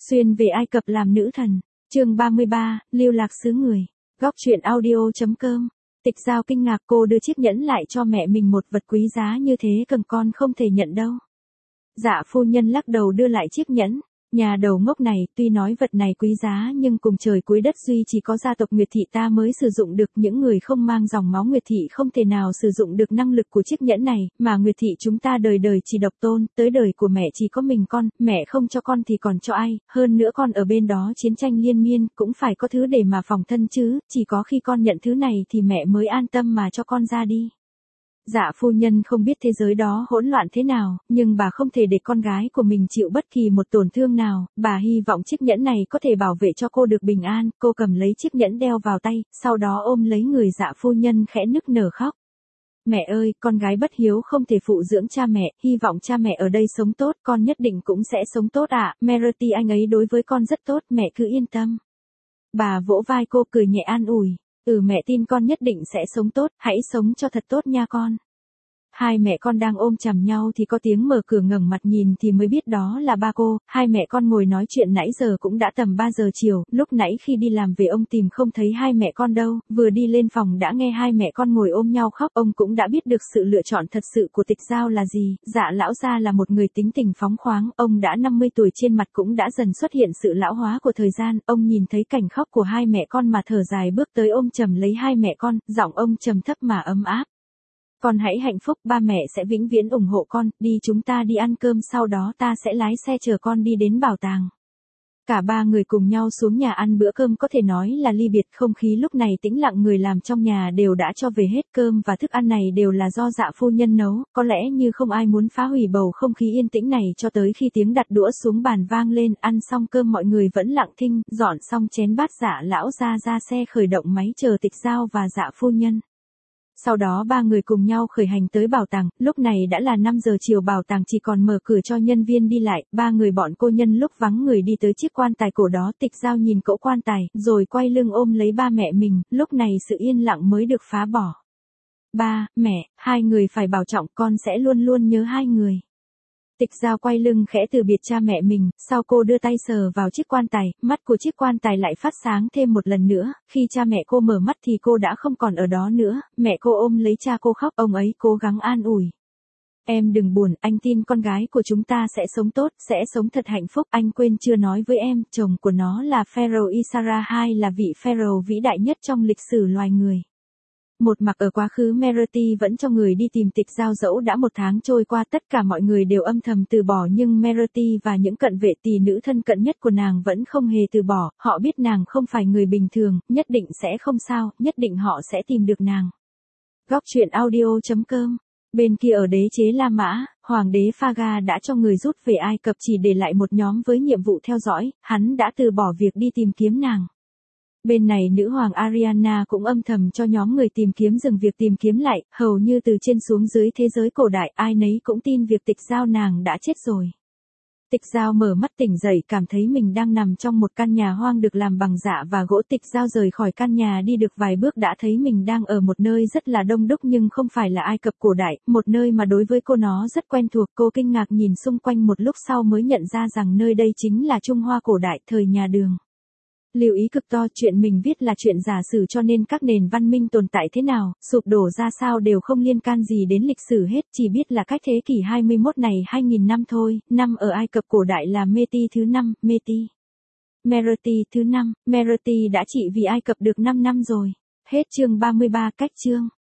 Xuyên về Ai Cập làm nữ thần. Chương 33, lưu lạc xứ người. Góc truyện audio.com. Tịch Giao kinh ngạc, cô đưa chiếc nhẫn lại cho mẹ mình, một vật quý giá như thế cầm con không thể nhận đâu. Dạ phu nhân lắc đầu đưa lại chiếc nhẫn. Nhà đầu ngốc này, tuy nói vật này quý giá nhưng cùng trời cuối đất duy chỉ có gia tộc Nguyệt Thị ta mới sử dụng được, những người không mang dòng máu Nguyệt Thị không thể nào sử dụng được năng lực của chiếc nhẫn này, mà Nguyệt Thị chúng ta đời đời chỉ độc tôn, tới đời của mẹ chỉ có mình con, mẹ không cho con thì còn cho ai, hơn nữa con ở bên đó chiến tranh liên miên, cũng phải có thứ để mà phòng thân chứ, chỉ có khi con nhận thứ này thì mẹ mới an tâm mà cho con ra đi. Dạ phu nhân không biết thế giới đó hỗn loạn thế nào, nhưng bà không thể để con gái của mình chịu bất kỳ một tổn thương nào, bà hy vọng chiếc nhẫn này có thể bảo vệ cho cô được bình an, cô cầm lấy chiếc nhẫn đeo vào tay, sau đó ôm lấy người dạ phu nhân khẽ nức nở khóc. Mẹ ơi, con gái bất hiếu không thể phụ dưỡng cha mẹ, hy vọng cha mẹ ở đây sống tốt, con nhất định cũng sẽ sống tốt ạ, Merity anh ấy đối với con rất tốt, mẹ cứ yên tâm. Bà vỗ vai cô cười nhẹ an ủi. Mẹ tin con nhất định sẽ sống tốt, hãy sống cho thật tốt nha con. Hai mẹ con đang ôm chầm nhau thì có tiếng mở cửa, ngẩng mặt nhìn thì mới biết đó là ba cô, hai mẹ con ngồi nói chuyện nãy giờ cũng đã tầm 3 giờ chiều, lúc nãy khi đi làm về ông tìm không thấy hai mẹ con đâu, vừa đi lên phòng đã nghe hai mẹ con ngồi ôm nhau khóc, ông cũng đã biết được sự lựa chọn thật sự của Tịch Giao là gì, dạ lão gia là một người tính tình phóng khoáng, ông đã 50 tuổi trên mặt cũng đã dần xuất hiện sự lão hóa của thời gian, ông nhìn thấy cảnh khóc của hai mẹ con mà thở dài bước tới ôm chầm lấy hai mẹ con, giọng ông trầm thấp mà ấm áp. Con hãy hạnh phúc, ba mẹ sẽ vĩnh viễn ủng hộ con, đi chúng ta đi ăn cơm sau đó ta sẽ lái xe chở con đi đến bảo tàng. Cả ba người cùng nhau xuống nhà ăn bữa cơm có thể nói là ly biệt, không khí lúc này tĩnh lặng, người làm trong nhà đều đã cho về hết, cơm và thức ăn này đều là do dạ phu nhân nấu, có lẽ như không ai muốn phá hủy bầu không khí yên tĩnh này cho tới khi tiếng đặt đũa xuống bàn vang lên, ăn xong cơm mọi người vẫn lặng thinh, dọn xong chén bát dạ lão ra xe khởi động máy chờ Tịch Giao và dạ phu nhân. Sau đó ba người cùng nhau khởi hành tới bảo tàng, lúc này đã là 5 giờ chiều, bảo tàng chỉ còn mở cửa cho nhân viên đi lại, ba người bọn cô nhân lúc vắng người đi tới chiếc quan tài cổ đó, Tịch Giao nhìn cỗ quan tài, rồi quay lưng ôm lấy ba mẹ mình, lúc này sự yên lặng mới được phá bỏ. Ba, mẹ, hai người phải bảo trọng, con sẽ luôn luôn nhớ hai người. Tịch Giao quay lưng khẽ từ biệt cha mẹ mình, sau cô đưa tay sờ vào chiếc quan tài, mắt của chiếc quan tài lại phát sáng thêm một lần nữa, khi cha mẹ cô mở mắt thì cô đã không còn ở đó nữa, mẹ cô ôm lấy cha cô khóc, ông ấy cố gắng an ủi. Em đừng buồn, anh tin con gái của chúng ta sẽ sống tốt, sẽ sống thật hạnh phúc, anh quên chưa nói với em, chồng của nó là Pharaoh Isara II, là vị Pharaoh vĩ đại nhất trong lịch sử loài người. Một mặt ở quá khứ, Merity vẫn cho người đi tìm Tịch Giao, dẫu đã 1 tháng trôi qua tất cả mọi người đều âm thầm từ bỏ, nhưng Merity và những cận vệ tỷ nữ thân cận nhất của nàng vẫn không hề từ bỏ, họ biết nàng không phải người bình thường, nhất định sẽ không sao, nhất định họ sẽ tìm được nàng. Góc truyện audio.com. Bên kia ở đế chế La Mã, hoàng đế Phaga đã cho người rút về Ai Cập, chỉ để lại một nhóm với nhiệm vụ theo dõi, hắn đã từ bỏ việc đi tìm kiếm nàng. Bên này nữ hoàng Ariana cũng âm thầm cho nhóm người tìm kiếm dừng việc tìm kiếm lại, hầu như từ trên xuống dưới thế giới cổ đại ai nấy cũng tin việc Tịch Giao nàng đã chết rồi. Tịch Giao mở mắt tỉnh dậy, cảm thấy mình đang nằm trong một căn nhà hoang được làm bằng dạ và gỗ. Tịch Giao rời khỏi căn nhà đi được vài bước đã thấy mình đang ở một nơi rất là đông đúc nhưng không phải là Ai Cập cổ đại, một nơi mà đối với cô nó rất quen thuộc. Cô kinh ngạc nhìn xung quanh một lúc sau mới nhận ra rằng nơi đây chính là Trung Hoa cổ đại thời nhà Đường. Lưu ý cực to, chuyện mình viết là chuyện giả sử cho nên các nền văn minh tồn tại thế nào, sụp đổ ra sao đều không liên can gì đến lịch sử hết, chỉ biết là cách thế kỷ 21 này 2000 năm thôi, năm ở Ai Cập cổ đại là Meti thứ 5, Merity thứ 5, Merity đã trị vì Ai Cập được 5 năm rồi. Hết chương 33, cách chương.